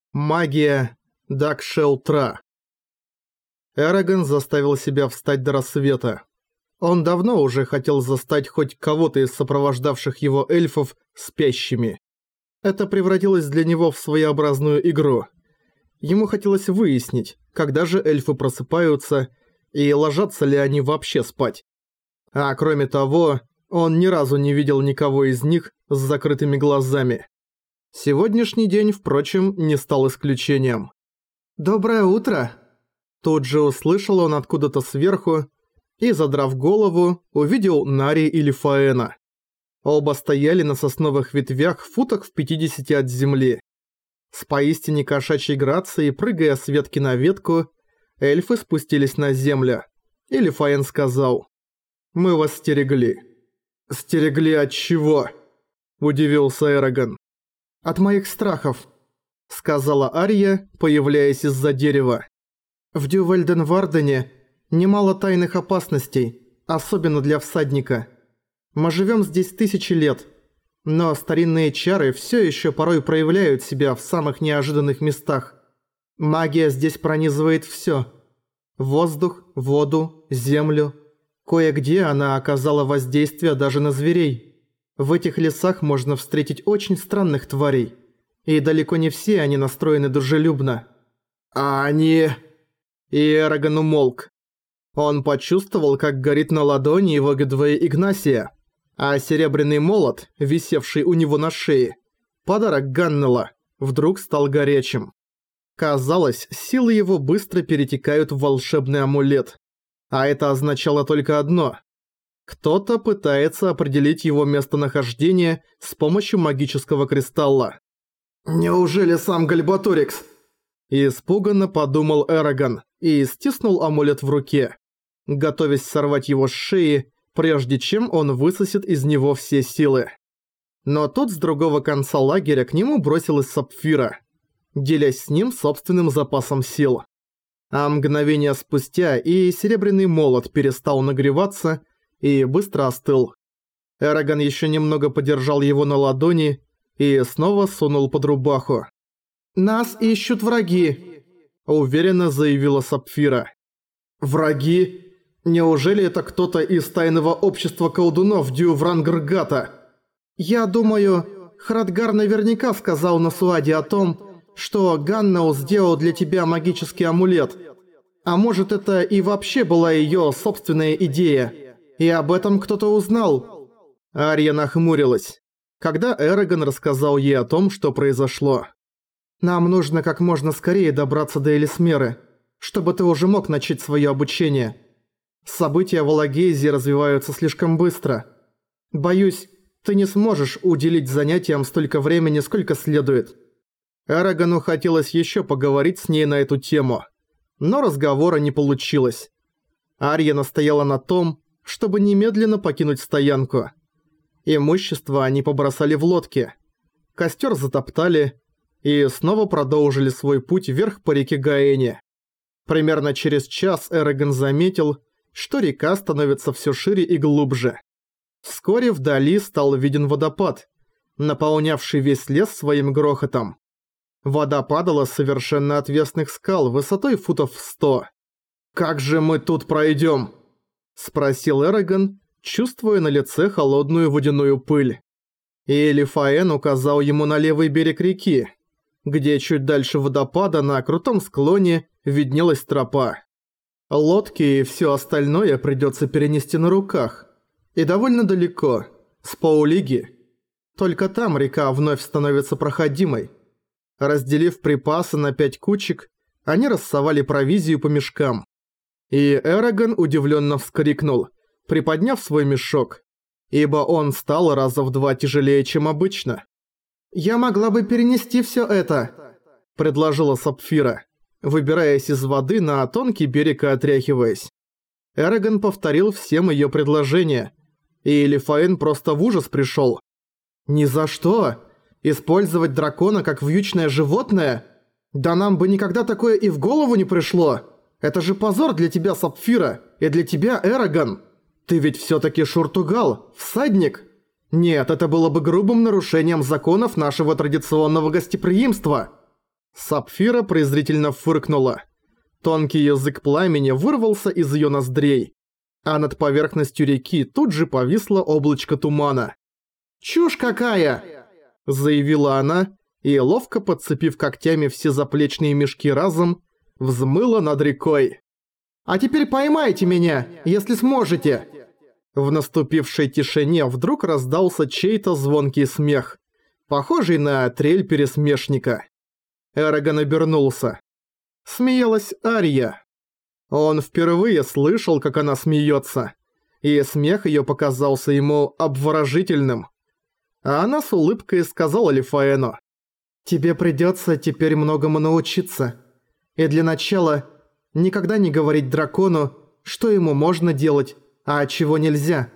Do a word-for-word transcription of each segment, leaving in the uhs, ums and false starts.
Магия Дакшелтра. Эрагон заставил себя встать до рассвета. Он давно уже хотел застать хоть кого-то из сопровождавших его эльфов спящими. Это превратилось для него в своеобразную игру. Ему хотелось выяснить, когда же эльфы просыпаются и ложатся ли они вообще спать. А кроме того, он ни разу не видел никого из них с закрытыми глазами. Сегодняшний день, впрочем, не стал исключением. «Доброе утро!» Тут же услышал он откуда-то сверху и, задрав голову, увидел Нари и Лифаэна. Оба стояли на сосновых ветвях в футах в пятидесяти от земли. С поистине кошачьей грацией, прыгая с ветки на ветку, эльфы спустились на землю. И Лифаэн сказал: «Мы вас стерегли». «Стерегли от чего?» – удивился Эрагон. «От моих страхов», – сказала Ария, появляясь из-за дерева. «В Дювальденвардене немало тайных опасностей, особенно для всадника. Мы живем здесь тысячи лет, но старинные чары все еще порой проявляют себя в самых неожиданных местах. Магия здесь пронизывает все: воздух, воду, землю. Кое-где она оказала воздействие даже на зверей. В этих лесах можно встретить очень странных тварей, и далеко не все они настроены дружелюбно». «А они...» И Эрагон умолк. Он почувствовал, как горит на ладони его Гедвея Игнасия, а серебряный молот, висевший у него на шее, подарок Ганнела, вдруг стал горячим. Казалось, силы его быстро перетекают в волшебный амулет. А это означало только одно: кто-то пытается определить его местонахождение с помощью магического кристалла. «Неужели сам Гальбаторикс?» Испуганно подумал Эрагон и стиснул амулет в руке, готовясь сорвать его с шеи, прежде чем он высосет из него все силы. Но тут с другого конца лагеря к нему бросилась Сапфира, делясь с ним собственным запасом сил. А мгновение спустя и серебряный молот перестал нагреваться и быстро остыл. Эрагон еще немного подержал его на ладони и снова сунул под рубаху. «Нас ищут враги», – уверенно заявила Сапфира. «Враги? Неужели это кто-то из тайного общества колдунов Дюврангргата?» «Я думаю, Храдгар наверняка сказал Насуаде о том, что Ганнел сделал для тебя магический амулет. А может, это и вообще была её собственная идея, и об этом кто-то узнал?» Ария нахмурилась, когда Эрагон рассказал ей о том, что произошло. «Нам нужно как можно скорее добраться до Элисмеры, чтобы ты уже мог начать своё обучение. События в Алагейзе развиваются слишком быстро. Боюсь, ты не сможешь уделить занятиям столько времени, сколько следует». Эрагону хотелось ещё поговорить с ней на эту тему, но разговора не получилось. Ария настояла на том, чтобы немедленно покинуть стоянку. Имущество они побросали в лодке. Костёр затоптали и снова продолжили свой путь вверх по реке Гаэне. Примерно через час Эрагон заметил, что река становится всё шире и глубже. Вскоре вдали стал виден водопад, наполнявший весь лес своим грохотом. Вода падала с совершенно отвесных скал высотой футов в сто. «Как же мы тут пройдём?» – спросил Эрагон, чувствуя на лице холодную водяную пыль. И Лифаэн указал ему на левый берег реки, где чуть дальше водопада на крутом склоне виднелась тропа. Лодки и всё остальное придётся перенести на руках. И довольно далеко, с поллиги. Только там река вновь становится проходимой. Разделив припасы на пять кучек, они рассовали провизию по мешкам. И Эрагон удивлённо вскрикнул, приподняв свой мешок, ибо он стал раза в два тяжелее, чем обычно. «Я могла бы перенести всё это», – предложила Сапфира, выбираясь из воды на тонкий берег и отряхиваясь. Эрагон повторил всем её предложения, и Лифаэн просто в ужас пришёл. «Ни за что! Использовать дракона как вьючное животное? Да нам бы никогда такое и в голову не пришло! Это же позор для тебя, Сапфира, и для тебя, Эрагон! Ты ведь всё-таки Шуртугал, всадник!» «Нет, это было бы грубым нарушением законов нашего традиционного гостеприимства». Сапфира презрительно фыркнула. Тонкий язык пламени вырвался из её ноздрей, а над поверхностью реки тут же повисло облачко тумана. «Чушь какая!» – заявила она, и, ловко подцепив когтями все заплечные мешки разом, взмыла над рекой. «А теперь поймайте меня, если сможете!» В наступившей тишине вдруг раздался чей-то звонкий смех, похожий на трель пересмешника. Эрагон обернулся. Смеялась Ария. Он впервые слышал, как она смеется, и смех её показался ему обворожительным. А она с улыбкой сказала Лифаэну: «Тебе придётся теперь многому научиться. И для начала никогда не говорить дракону, что ему можно делать, а чего нельзя».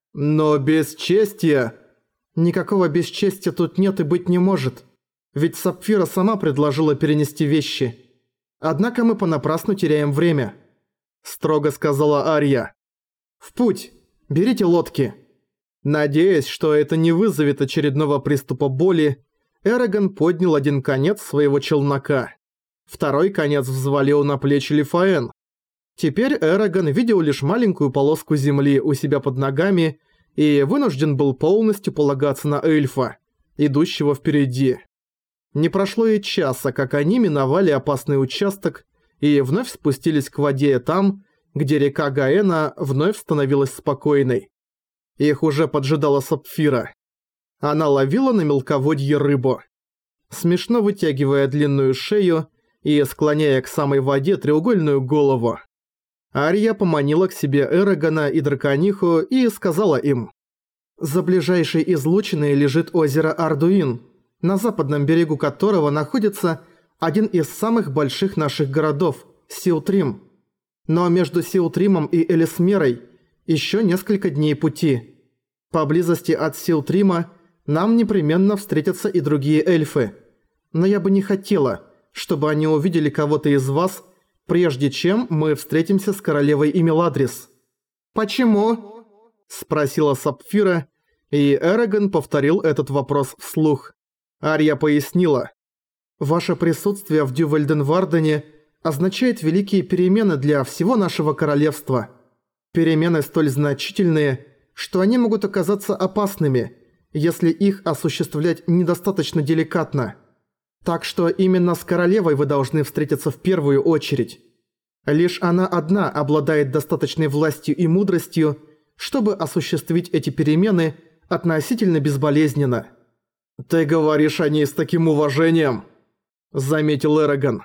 «Но бесчестие...» «Никакого бесчестия тут нет и быть не может. Ведь Сапфира сама предложила перенести вещи. Однако мы понапрасну теряем время», – строго сказала Ария. «В путь! Берите лодки!» Надеясь, что это не вызовет очередного приступа боли, Эрагон поднял один конец своего челнока. Второй конец взвалил на плечи Лифаэн. Теперь Эрагон видел лишь маленькую полоску земли у себя под ногами и вынужден был полностью полагаться на эльфа, идущего впереди. Не прошло и часа, как они миновали опасный участок и вновь спустились к воде там, где река Гаэна вновь становилась спокойной. Их уже поджидала Сапфира. Она ловила на мелководье рыбу, смешно вытягивая длинную шею и склоняя к самой воде треугольную голову. Ария поманила к себе Эрагона и Дракониху и сказала им: «За ближайшей излучиной лежит озеро Ардуин, на западном берегу которого находится один из самых больших наших городов – Силтрим. Но между Силтримом и Элисмерой еще несколько дней пути. Поблизости от Силтрима нам непременно встретятся и другие эльфы. Но я бы не хотела, чтобы они увидели кого-то из вас, прежде чем мы встретимся с королевой Имеладрис». «Почему?» – спросила Сапфира, и Эрагон повторил этот вопрос вслух. Ария пояснила: «Ваше присутствие в Дювальденвардене означает великие перемены для всего нашего королевства. Перемены столь значительные, что они могут оказаться опасными, если их осуществлять недостаточно деликатно. Так что именно с королевой вы должны встретиться в первую очередь. Лишь она одна обладает достаточной властью и мудростью, чтобы осуществить эти перемены относительно безболезненно». «Ты говоришь о ней с таким уважением», – заметил Эрагон.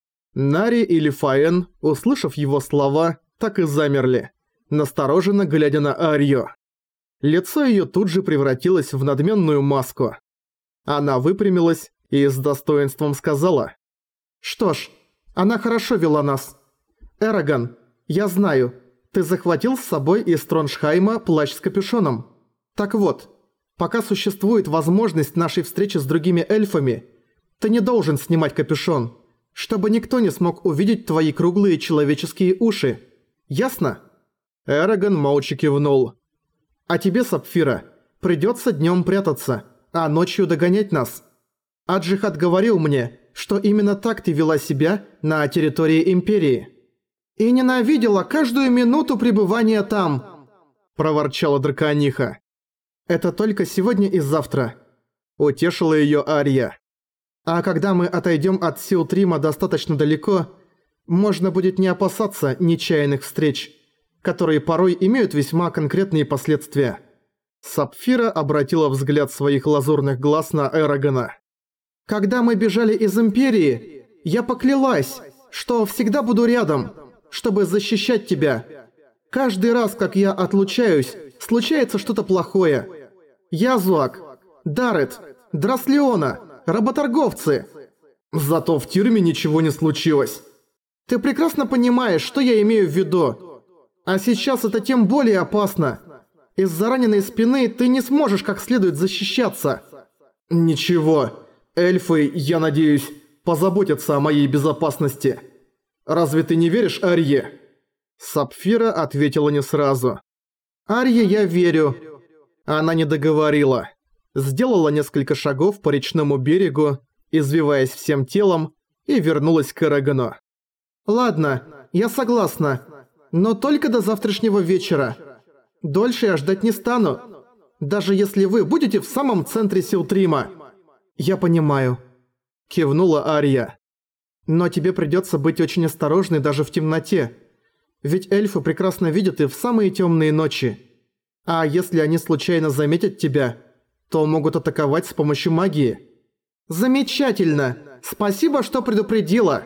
Нари и Лифаэн, услышав его слова, так и замерли, настороженно глядя на Арию. Лицо её тут же превратилось в надменную маску. Она выпрямилась и с достоинством сказала: «Что ж, она хорошо вела нас. Эрагон, я знаю, ты захватил с собой из Троншхайма плащ с капюшоном. Так вот, пока существует возможность нашей встречи с другими эльфами, ты не должен снимать капюшон, чтобы никто не смог увидеть твои круглые человеческие уши. Ясно?» Эрагон молча кивнул. «А тебе, Сапфира, придётся днём прятаться, а ночью догонять нас. Аджихат говорил мне, что именно так ты вела себя на территории Империи. И ненавидела каждую минуту пребывания там», – проворчала Дракониха. «Это только сегодня и завтра», – утешила её Ария. «А когда мы отойдём от Силтрима достаточно далеко, можно будет не опасаться нечаянных встреч, которые порой имеют весьма конкретные последствия». Сапфира обратила взгляд своих лазурных глаз на Эрагона. «Когда мы бежали из Империи, я поклялась, что всегда буду рядом, чтобы защищать тебя. Каждый раз, как я отлучаюсь, случается что-то плохое. Язуак, Дарет, Драслеона, работорговцы. Зато в тюрьме ничего не случилось. Ты прекрасно понимаешь, что я имею в виду. А сейчас это тем более опасно. Из-за раненой спины ты не сможешь как следует защищаться». «Ничего, эльфы, я надеюсь, позаботятся о моей безопасности. Разве ты не веришь Арье?» Сапфира ответила не сразу. «Арье я верю». Она не договорила. Сделала несколько шагов по речному берегу, извиваясь всем телом, и вернулась к Эрагану. «Ладно, я согласна, но только до завтрашнего вечера. Дольше я ждать не стану, даже если вы будете в самом центре Силтрима». «Я понимаю», – кивнула Ария. «Но тебе придется быть очень осторожной даже в темноте, ведь эльфы прекрасно видят и в самые темные ночи. А если они случайно заметят тебя, то могут атаковать с помощью магии». «Замечательно! Спасибо, что предупредила!»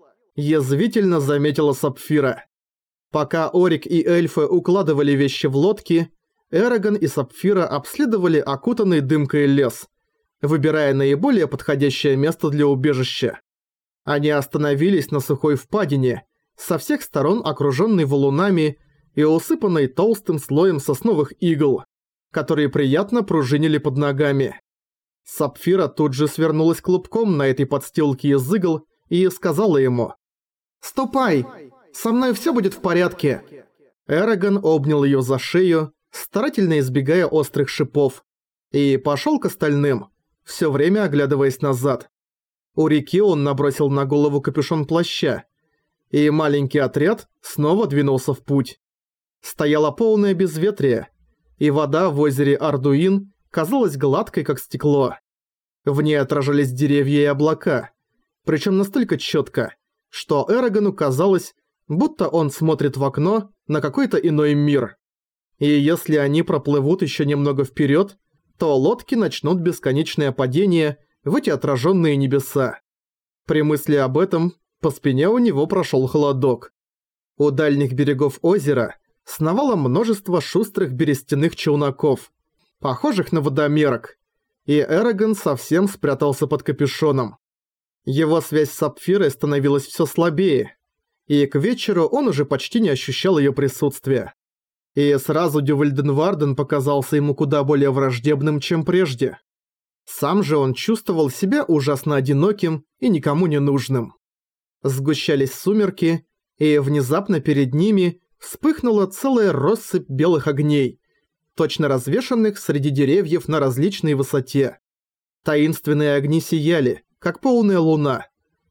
Язвительно заметила Сапфира. Пока Орик и эльфы укладывали вещи в лодки, Эрагон и Сапфира обследовали окутанный дымкой лес, выбирая наиболее подходящее место для убежища. Они остановились на сухой впадине, со всех сторон окруженной валунами и усыпанной толстым слоем сосновых игл, которые приятно пружинили под ногами. Сапфира тут же свернулась клубком на этой подстилке из игл и сказала ему: «Ступай! Со мной всё будет в порядке!» Эрагон обнял её за шею, старательно избегая острых шипов, и пошёл к остальным, всё время оглядываясь назад. У реки он набросил на голову капюшон плаща, и маленький отряд снова двинулся в путь. Стояло полное безветрие, и вода в озере Ардуин казалась гладкой, как стекло. В ней отражались деревья и облака, причем настолько четко, что Эрагону казалось, будто он смотрит в окно на какой-то иной мир. И если они проплывут еще немного вперед, то лодки начнут бесконечное падение в эти отраженные небеса. При мысли об этом по спине у него прошел холодок. У дальних берегов озера сновало множество шустрых берестяных челноков, похожих на водомерок, и Эрагон совсем спрятался под капюшоном. Его связь с Сапфирой становилась все слабее, и к вечеру он уже почти не ощущал ее присутствия. И сразу Дювальденварден показался ему куда более враждебным, чем прежде. Сам же он чувствовал себя ужасно одиноким и никому не нужным. Сгущались сумерки, и внезапно перед ними вспыхнула целая россыпь белых огней, точно развешанных среди деревьев на различной высоте. Таинственные огни сияли, как полная луна,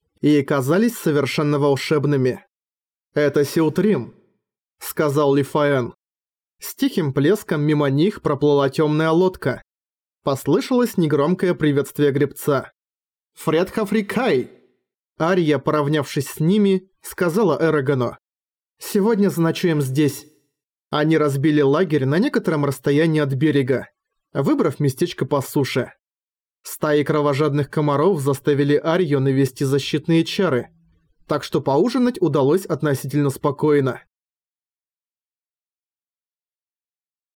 и казались совершенно волшебными. «Это Силтрим», — сказал Лифаэн. С тихим плеском мимо них проплыла темная лодка. Послышалось негромкое приветствие гребца. «Фред Хафрикай!» Ария, поравнявшись с ними, сказала Эрагону: «Сегодня заночуем здесь». Они разбили лагерь на некотором расстоянии от берега, выбрав местечко по суше. Стаи кровожадных комаров заставили Арию навести защитные чары, так что поужинать удалось относительно спокойно.